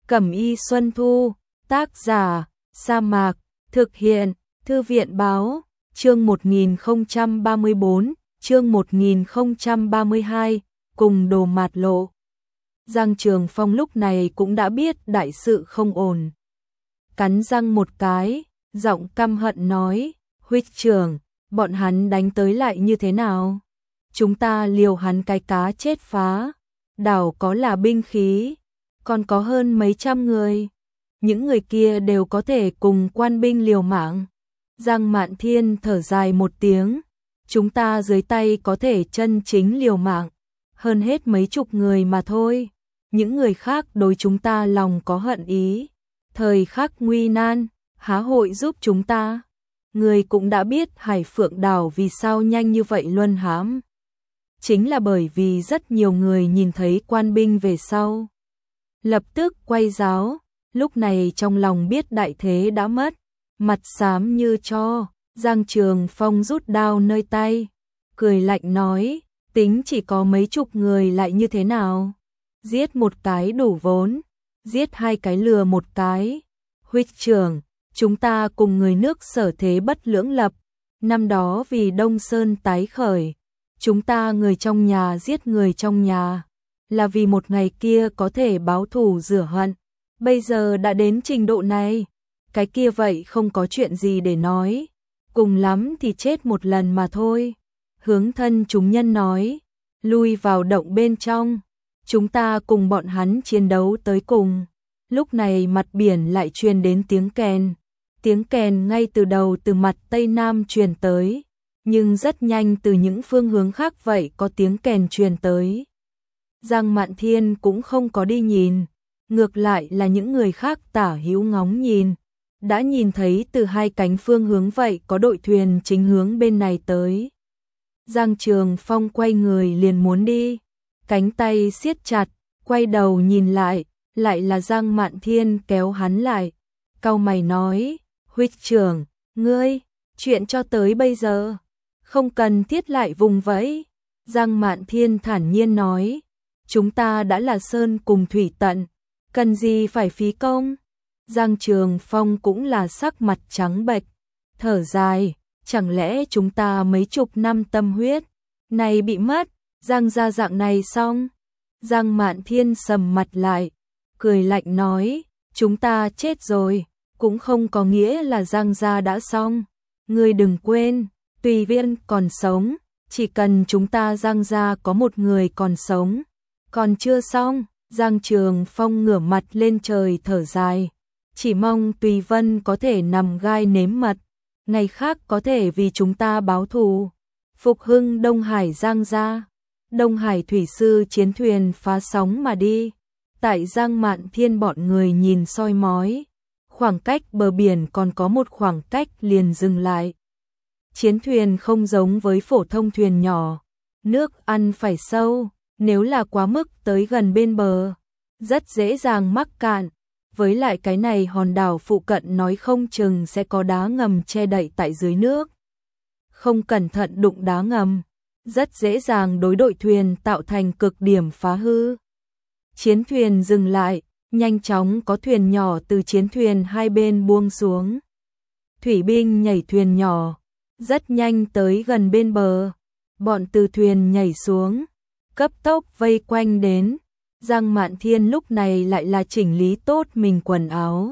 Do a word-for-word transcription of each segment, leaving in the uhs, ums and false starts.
Cẩm y Xuân Thu, tác giả, Sa Mạc, thực hiện, Thư viện báo, chương một nghìn không trăm ba mươi bốn, chương một nghìn không trăm ba mươi hai, cùng Đồ Mạt Lộ. Giang Trường Phong lúc này cũng đã biết đại sự không ổn. Cắn răng một cái, giọng căm hận nói, huynh trưởng, bọn hắn đánh tới lại như thế nào? Chúng ta liều hắn cái cá chết phá, đảo có là binh khí, còn có hơn mấy trăm người. Những người kia đều có thể cùng quan binh liều mạng. Giang Mạn Thiên thở dài một tiếng, chúng ta dưới tay có thể chân chính liều mạng, hơn hết mấy chục người mà thôi. Những người khác đối chúng ta lòng có hận ý, thời khắc nguy nan, há hội giúp chúng ta. Người cũng đã biết Hải Phượng Đảo vì sao nhanh như vậy luân hãm. Chính là bởi vì rất nhiều người nhìn thấy quan binh về sau, lập tức quay giáo, lúc này trong lòng biết đại thế đã mất, mặt xám như tro. Giang Trường Phong rút đao nơi tay, cười lạnh nói, tính chỉ có mấy chục người lại như thế nào? Giết một cái đủ vốn, giết hai cái lừa một cái. Huynh trưởng, chúng ta cùng người nước Sở thế bất lưỡng lập, năm đó vì Đông Sơn tái khởi, chúng ta người trong nhà giết người trong nhà, là vì một ngày kia có thể báo thù rửa hận. Bây giờ đã đến trình độ này, cái kia vậy không có chuyện gì để nói, cùng lắm thì chết một lần mà thôi. Hướng thân chúng nhân nói, lui vào động bên trong, chúng ta cùng bọn hắn chiến đấu tới cùng. Lúc này mặt biển lại truyền đến tiếng kèn, tiếng kèn ngay từ đầu từ mặt Tây Nam truyền tới, nhưng rất nhanh từ những phương hướng khác vậy có tiếng kèn truyền tới. Giang Mạn Thiên cũng không có đi nhìn, ngược lại là những người khác tả hữu ngóng nhìn, đã nhìn thấy từ hai cánh phương hướng vậy có đội thuyền chính hướng bên này tới. Giang Trường Phong quay người liền muốn đi, cánh tay siết chặt, quay đầu nhìn lại, lại là Giang Mạn Thiên kéo hắn lại, cau mày nói, huynh trưởng, ngươi, chuyện cho tới bây giờ, không cần thiết lại vùng vẫy. Giang Mạn Thiên thản nhiên nói, chúng ta đã là sơn cùng thủy tận, cần gì phải phí công. Giang Trường Phong cũng là sắc mặt trắng bệch, thở dài, chẳng lẽ chúng ta mấy chục năm tâm huyết này bị mất, Giang gia dạng này xong. Giang Mạn Thiên sầm mặt lại, cười lạnh nói, chúng ta chết rồi, cũng không có nghĩa là Giang gia đã xong. Ngươi đừng quên, Tùy Viên còn sống, chỉ cần chúng ta Giang gia có một người còn sống, còn chưa xong. Giang Trường Phong ngửa mặt lên trời thở dài, chỉ mong Tùy Vân có thể nằm gai nếm mật, ngày khác có thể vì chúng ta báo thù, phục hưng Đông Hải Giang gia. Đông Hải thủy sư chiến thuyền phá sóng mà đi, tại Giang Mạn Thiên bọn người nhìn soi mói, khoảng cách bờ biển còn có một khoảng cách liền dừng lại. Chiến thuyền không giống với phổ thông thuyền nhỏ, nước ăn phải sâu, nếu là quá mức tới gần bên bờ, rất dễ dàng mắc cạn. Với lại cái này hòn đảo phụ cận nói không chừng sẽ có đá ngầm che đậy tại dưới nước. Không cẩn thận đụng đá ngầm, rất dễ dàng đối đội thuyền tạo thành cực điểm phá hư. Chiến thuyền dừng lại, nhanh chóng có thuyền nhỏ từ chiến thuyền hai bên buông xuống. Thủy binh nhảy thuyền nhỏ, rất nhanh tới gần bên bờ. Bọn từ thuyền nhảy xuống, cấp tốc vây quanh đến. Giang Mạn Thiên lúc này lại là chỉnh lý tốt mình quần áo,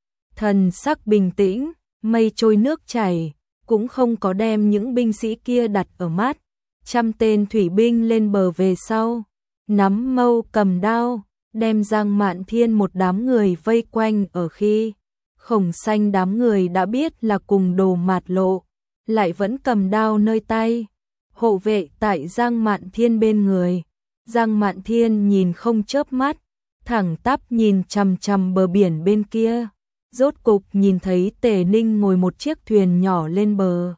thần sắc bình tĩnh, mây trôi nước chảy, cũng không có đem những binh sĩ kia đặt ở mắt. Trăm tên thủy binh lên bờ về sau, nắm mâu cầm đao, đem Giang Mạn Thiên một đám người vây quanh. Ở khi Khổng Xanh đám người đã biết là cùng Đồ Mạt Lộ, lại vẫn cầm đao nơi tay, hộ vệ tại Giang Mạn Thiên bên người. Giang Mạn Thiên nhìn không chớp mắt, thẳng tắp nhìn chằm chằm bờ biển bên kia, rốt cục nhìn thấy Tề Ninh ngồi một chiếc thuyền nhỏ lên bờ.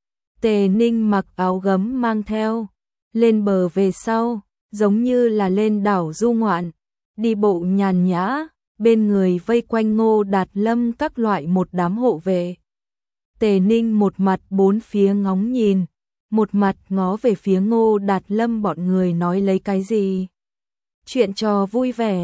Tề Ninh mặc áo gấm mang theo, lên bờ về sau, giống như là lên đảo du ngoạn, đi bộ nhàn nhã, bên người vây quanh Ngô Đạt Lâm các loại một đám hộ vệ. Tề Ninh một mặt bốn phía ngóng nhìn, một mặt ngó về phía Ngô Đạt Lâm bọn người nói lấy cái gì. Chuyện trò vui vẻ,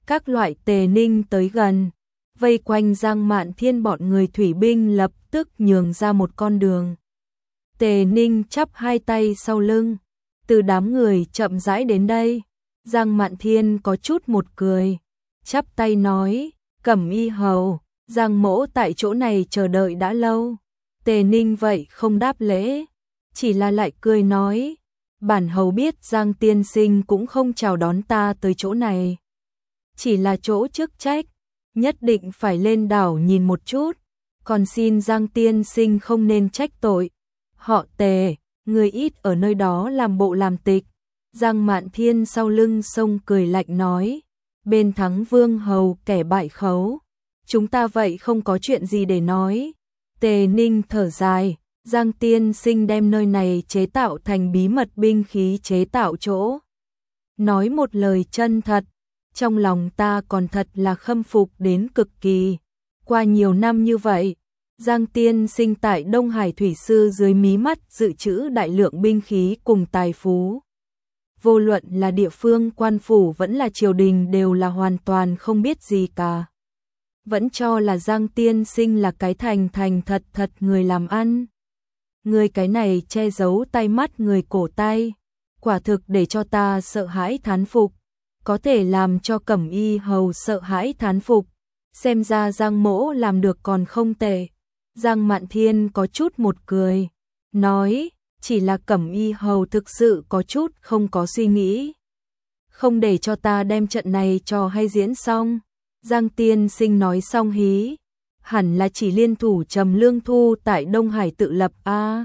Các loại Tề Ninh tới gần, vây quanh Giang Mạn Thiên, bọn người thủy binh lập tức nhường ra một con đường. Tề Ninh chắp hai tay sau lưng, từ đám người chậm rãi đến đây. Giang Mạn Thiên có chút một cười, chắp tay nói, Cẩm Y hầu, Giang mỗ tại chỗ này chờ đợi đã lâu. Tề Ninh vậy không đáp lễ, chỉ là lại cười nói, bản hầu biết Giang tiên sinh cũng không chào đón ta tới chỗ này. Chỉ là chỗ chức trách, nhất định phải lên đảo nhìn một chút, còn xin Giang tiên sinh không nên trách tội. Họ Tề, người ít ở nơi đó làm bộ làm tịch. Giang Mạn Thiên sau lưng sông cười lạnh nói, bên thắng vương hầu kẻ bại khấu, chúng ta vậy không có chuyện gì để nói. Tề Ninh thở dài, Giang tiên sinh đem nơi này chế tạo thành bí mật binh khí chế tạo chỗ. Nói một lời chân thật, trong lòng ta còn thật là khâm phục đến cực kỳ. Qua nhiều năm như vậy, Giang tiên sinh tại Đông Hải thủy sư dưới mí mắt dự trữ đại lượng binh khí cùng tài phú. Vô luận là địa phương quan phủ vẫn là triều đình đều là hoàn toàn không biết gì cả. Vẫn cho là Giang tiên sinh là cái thành thành thật thật người làm ăn. Người cái này che giấu tay mắt người cổ tay, quả thực để cho ta sợ hãi thán phục, có thể làm cho Cẩm Y hầu sợ hãi thán phục, xem ra Giang mỗ làm được còn không tệ. Giang Mạn Thiên có chút một cười, nói, chỉ là Cẩm Y hầu thực sự có chút không có suy nghĩ. Không để cho ta đem trận này cho hay diễn xong. Giang tiên sinh nói xong hí, hẳn là chỉ liên thủ Trầm Lương Thu tại Đông Hải tự lập a. À.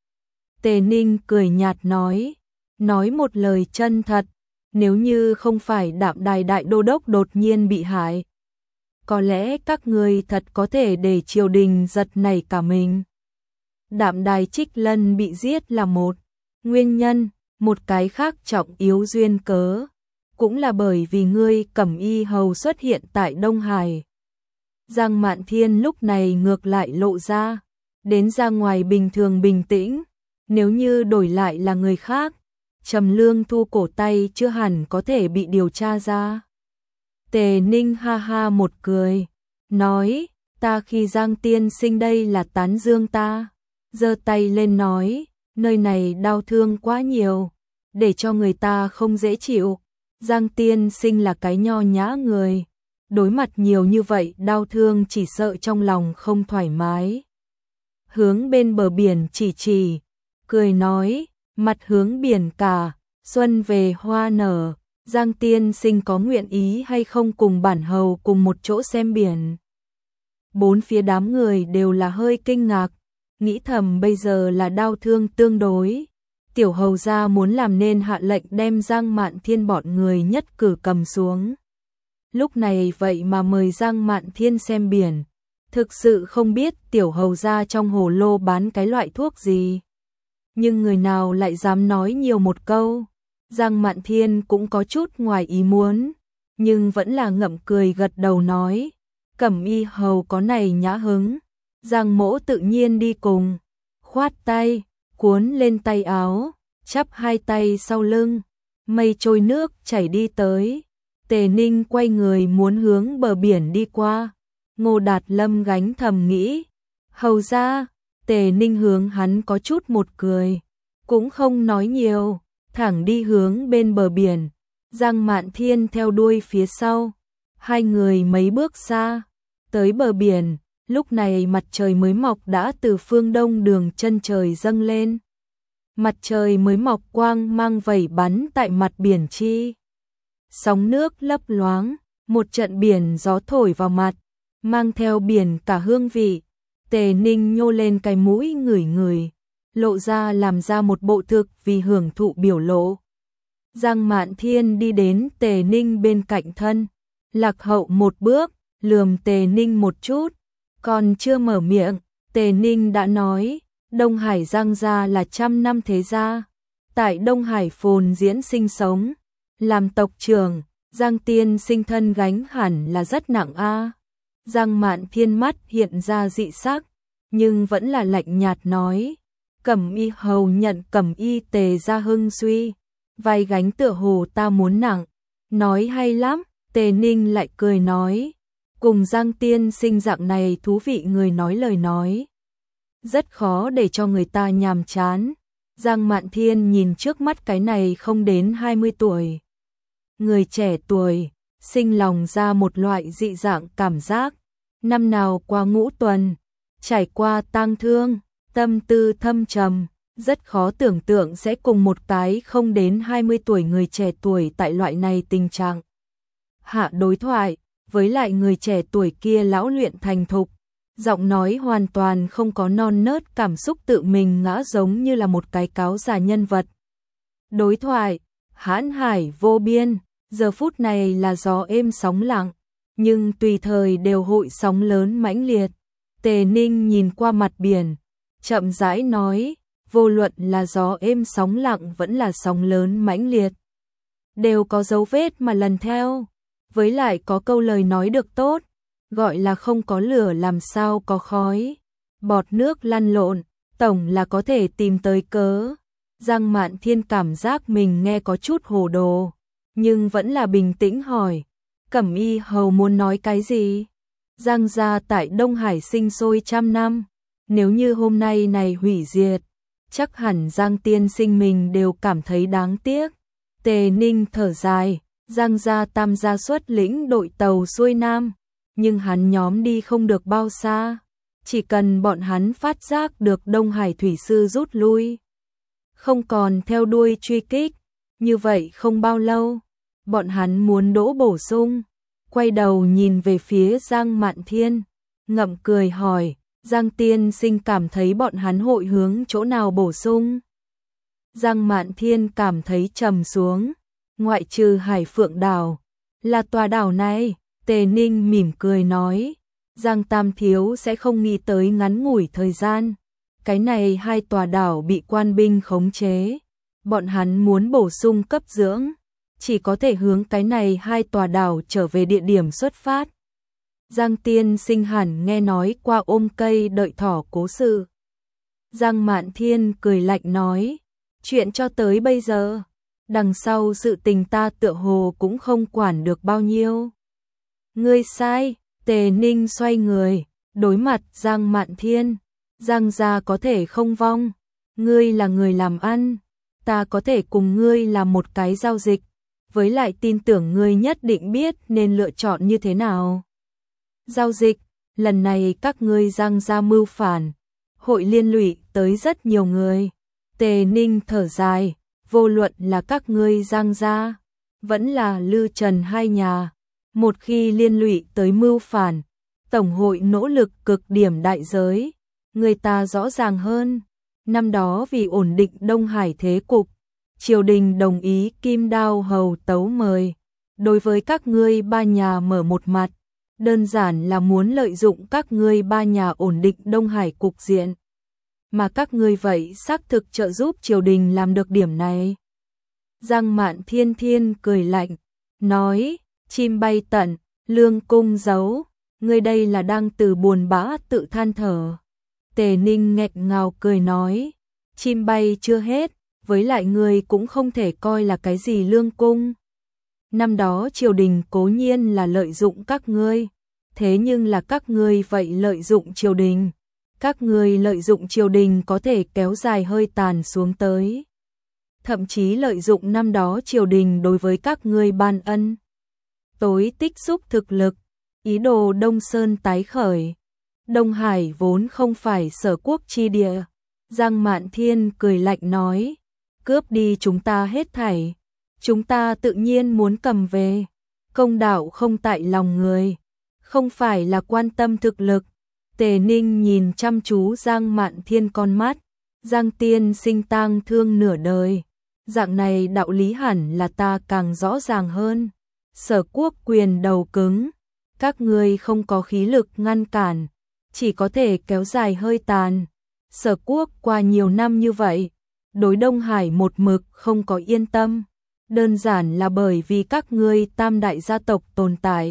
Tề Ninh cười nhạt nói, nói một lời chân thật, nếu như không phải Đạm Đài đại đô đốc đột nhiên bị hại, có lẽ các người thật có thể để triều đình giật nảy cả mình. Đạm Đài Trích Lân bị giết là một nguyên nhân, một cái khác trọng yếu duyên cớ, cũng là bởi vì ngươi Cẩm Y hầu xuất hiện tại Đông Hải. Giang Mạn Thiên lúc này ngược lại lộ ra, đến ra ngoài bình thường bình tĩnh, nếu như đổi lại là người khác, Trầm Lương Thu cổ tay chưa hẳn có thể bị điều tra ra. Tề Ninh ha ha một cười, nói, ta khi Giang tiên sinh đây là tán dương ta, giơ tay lên nói, nơi này đau thương quá nhiều, để cho người ta không dễ chịu. Giang tiên sinh là cái nho nhã người, đối mặt nhiều như vậy đau thương chỉ sợ trong lòng không thoải mái. Hướng bên bờ biển chỉ chỉ, cười nói, mặt hướng biển cả, xuân về hoa nở, Giang tiên sinh có nguyện ý hay không cùng bản hầu cùng một chỗ xem biển. Bốn phía đám người đều là hơi kinh ngạc, nghĩ thầm bây giờ là đau thương tương đối. Tiểu hầu gia muốn làm nên hạ lệnh đem Giang Mạn Thiên bọn người nhất cử cầm xuống. Lúc này vậy mà mời Giang Mạn Thiên xem biển, thực sự không biết tiểu hầu gia trong hồ lô bán cái loại thuốc gì. Nhưng người nào lại dám nói nhiều một câu. Giang Mạn Thiên cũng có chút ngoài ý muốn, nhưng vẫn là ngậm cười gật đầu nói, Cẩm Y hầu có này nhã hứng. Giang mỗ tự nhiên đi cùng, khoát tay, cuốn lên tay áo, chắp hai tay sau lưng, mây trôi nước chảy đi tới. Tề Ninh quay người muốn hướng bờ biển đi qua, Ngô Đạt Lâm gánh thầm nghĩ, hầu ra. Tề Ninh hướng hắn có chút một cười, cũng không nói nhiều, thẳng đi hướng bên bờ biển. Giang Mạn Thiên theo đuôi phía sau, hai người mấy bước xa, tới bờ biển. Lúc này mặt trời mới mọc đã từ phương đông đường chân trời dâng lên. Mặt trời mới mọc quang mang vẩy bắn tại mặt biển chi. Sóng nước lấp loáng, một trận biển gió thổi vào mặt, mang theo biển cả hương vị. Tề Ninh nhô lên cái mũi ngửi ngửi, lộ ra làm ra một bộ thực vì hưởng thụ biểu lộ. Giang Mạn Thiên đi đến Tề Ninh bên cạnh thân, lạc hậu một bước, lườm Tề Ninh một chút. Còn chưa mở miệng, Tề Ninh đã nói, Đông Hải Giang gia là trăm năm thế gia, tại Đông Hải phồn diễn sinh sống, làm tộc trưởng, Giang tiên sinh thân gánh hẳn là rất nặng a. Giang Mạn Thiên mắt hiện ra dị sắc, nhưng vẫn là lạnh nhạt nói, Cẩm Y hầu nhận Cẩm Y Tề gia hưng suy, vai gánh tựa hồ ta muốn nặng, nói hay lắm. Tề Ninh lại cười nói, cùng Giang tiên sinh dạng này thú vị người nói lời nói. Rất khó để cho người ta nhàm chán. Giang Mạn Thiên nhìn trước mắt cái này không đến hai mươi tuổi. Người trẻ tuổi, sinh lòng ra một loại dị dạng cảm giác. Năm nào qua ngũ tuần, trải qua tang thương, tâm tư thâm trầm, rất khó tưởng tượng sẽ cùng một cái không đến hai mươi tuổi người trẻ tuổi tại loại này tình trạng. Hạ đối thoại, với lại người trẻ tuổi kia lão luyện thành thục, giọng nói hoàn toàn không có non nớt cảm xúc tự mình ngã giống như là một cái cáo già nhân vật. Đối thoại, hãn hải vô biên, giờ phút này là gió êm sóng lặng, nhưng tùy thời đều hội sóng lớn mãnh liệt. Tề Ninh nhìn qua mặt biển, chậm rãi nói, vô luận là gió êm sóng lặng vẫn là sóng lớn mãnh liệt, đều có dấu vết mà lần theo. Với lại có câu lời nói được tốt, gọi là không có lửa làm sao có khói, bọt nước lăn lộn, tổng là có thể tìm tới cớ. Giang Mạn Thiên cảm giác mình nghe có chút hồ đồ, nhưng vẫn là bình tĩnh hỏi, Cẩm Y hầu muốn nói cái gì? Giang gia tại Đông Hải sinh sôi trăm năm, nếu như hôm nay này hủy diệt, chắc hẳn Giang tiên sinh mình đều cảm thấy đáng tiếc. Tề Ninh thở dài, Giang gia tam gia xuất lĩnh đội tàu xuôi nam, nhưng hắn nhóm đi không được bao xa, chỉ cần bọn hắn phát giác được Đông Hải thủy sư rút lui, không còn theo đuôi truy kích, như vậy không bao lâu, bọn hắn muốn đỗ bổ sung. Quay đầu nhìn về phía Giang Mạn Thiên, ngậm cười hỏi, Giang tiên sinh cảm thấy bọn hắn hội hướng chỗ nào bổ sung? Giang Mạn Thiên cảm thấy trầm xuống, ngoại trừ Hải Phượng đảo, là tòa đảo này. Tề Ninh mỉm cười nói, Giang Tam thiếu sẽ không nghĩ tới ngắn ngủi thời gian, cái này hai tòa đảo bị quan binh khống chế, bọn hắn muốn bổ sung cấp dưỡng, chỉ có thể hướng cái này hai tòa đảo trở về địa điểm xuất phát. Giang tiên sinh hẳn nghe nói qua ôm cây đợi thỏ cố sự. Giang Mạn Thiên cười lạnh nói, chuyện cho tới bây giờ, đằng sau sự tình ta tựa hồ cũng không quản được bao nhiêu. Ngươi sai. Tề Ninh xoay người, đối mặt Giang Mạn Thiên, Giang gia có thể không vong, ngươi là người làm ăn, ta có thể cùng ngươi làm một cái giao dịch, với lại tin tưởng ngươi nhất định biết nên lựa chọn như thế nào. Giao dịch, lần này các ngươi Giang gia mưu phản, hội liên lụy tới rất nhiều người. Tề Ninh thở dài, vô luận là các ngươi Giang gia, vẫn là Lư Trần hai nhà, một khi liên lụy tới mưu phản, Tổng hội nỗ lực cực điểm đại giới. Người ta rõ ràng hơn, năm đó vì ổn định Đông Hải thế cục, triều đình đồng ý Kim Đao hầu tấu mời, đối với các ngươi ba nhà mở một mặt, đơn giản là muốn lợi dụng các ngươi ba nhà ổn định Đông Hải cục diện. Mà các ngươi vậy xác thực trợ giúp triều đình làm được điểm này. Giang Mạn Thiên Thiên cười lạnh, nói, chim bay tận, lương cung giấu, ngươi đây là đang từ buồn bã tự than thở. Tề Ninh nghẹn ngào cười nói, chim bay chưa hết, với lại ngươi cũng không thể coi là cái gì lương cung. Năm đó triều đình cố nhiên là lợi dụng các ngươi, thế nhưng là các ngươi vậy lợi dụng triều đình. Các ngươi lợi dụng triều đình có thể kéo dài hơi tàn xuống tới. Thậm chí lợi dụng năm đó triều đình đối với các ngươi ban ân. Tối tích xúc thực lực, ý đồ Đông Sơn tái khởi. Đông Hải vốn không phải sở quốc chi địa. Giang Mạn Thiên cười lạnh nói, cướp đi chúng ta hết thảy. Chúng ta tự nhiên muốn cầm về. Công đạo không tại lòng người, không phải là quan tâm thực lực. Tề Ninh nhìn chăm chú Giang Mạn Thiên con mắt, Giang tiên sinh tang thương nửa đời, dạng này đạo lý hẳn là ta càng rõ ràng hơn. Sở quốc quyền đầu cứng, các ngươi không có khí lực ngăn cản, chỉ có thể kéo dài hơi tàn. Sở quốc qua nhiều năm như vậy, đối Đông Hải một mực không có yên tâm, đơn giản là bởi vì các ngươi tam đại gia tộc tồn tại.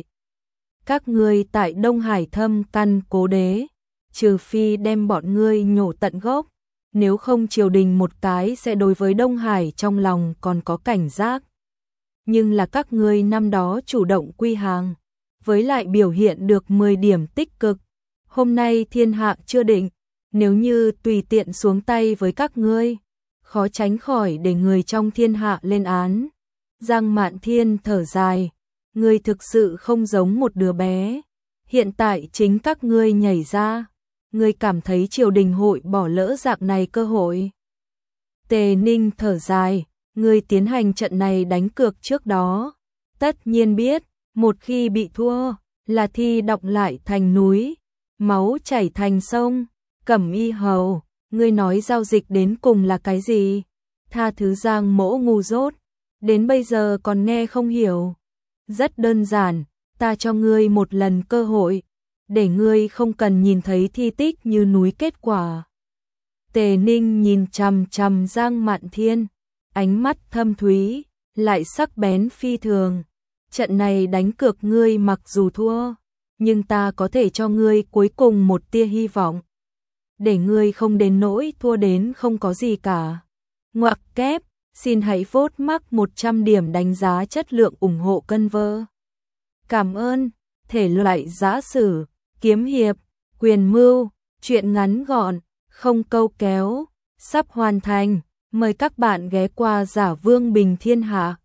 Các ngươi tại Đông Hải thâm căn cố đế, trừ phi đem bọn ngươi nhổ tận gốc, nếu không triều đình một cái sẽ đối với Đông Hải trong lòng còn có cảnh giác. nhưng là các ngươi năm đó chủ động quy hàng, với lại biểu hiện được mười điểm tích cực. Hôm nay thiên hạ chưa định, nếu như tùy tiện xuống tay với các ngươi, khó tránh khỏi để người trong thiên hạ lên án. Giang Mạn Thiên thở dài, ngươi thực sự không giống một đứa bé. Hiện tại chính các ngươi nhảy ra, ngươi cảm thấy triều đình hội bỏ lỡ dạng này cơ hội. Tề Ninh thở dài, ngươi tiến hành trận này đánh cược trước đó, tất nhiên biết, một khi bị thua, là thi đọng lại thành núi, máu chảy thành sông. Cẩm Y Hầu, ngươi nói giao dịch đến cùng là cái gì? Tha thứ Giang Mỗ ngu dốt, đến bây giờ còn nghe không hiểu. Rất đơn giản, ta cho ngươi một lần cơ hội, để ngươi không cần nhìn thấy thi tích như núi kết quả. Tề Ninh nhìn chằm chằm Giang Mạn Thiên, ánh mắt thâm thúy, lại sắc bén phi thường. Trận này đánh cược ngươi mặc dù thua, nhưng ta có thể cho ngươi cuối cùng một tia hy vọng, để ngươi không đến nỗi thua đến không có gì cả. Ngoặc kép, xin hãy vote mắc một trăm điểm đánh giá chất lượng ủng hộ cân vơ. Cảm ơn. Thể loại giã sử, kiếm hiệp, quyền mưu, truyện ngắn gọn, không câu kéo, sắp hoàn thành. Mời các bạn ghé qua Giả Vương Bình Thiên Hạ.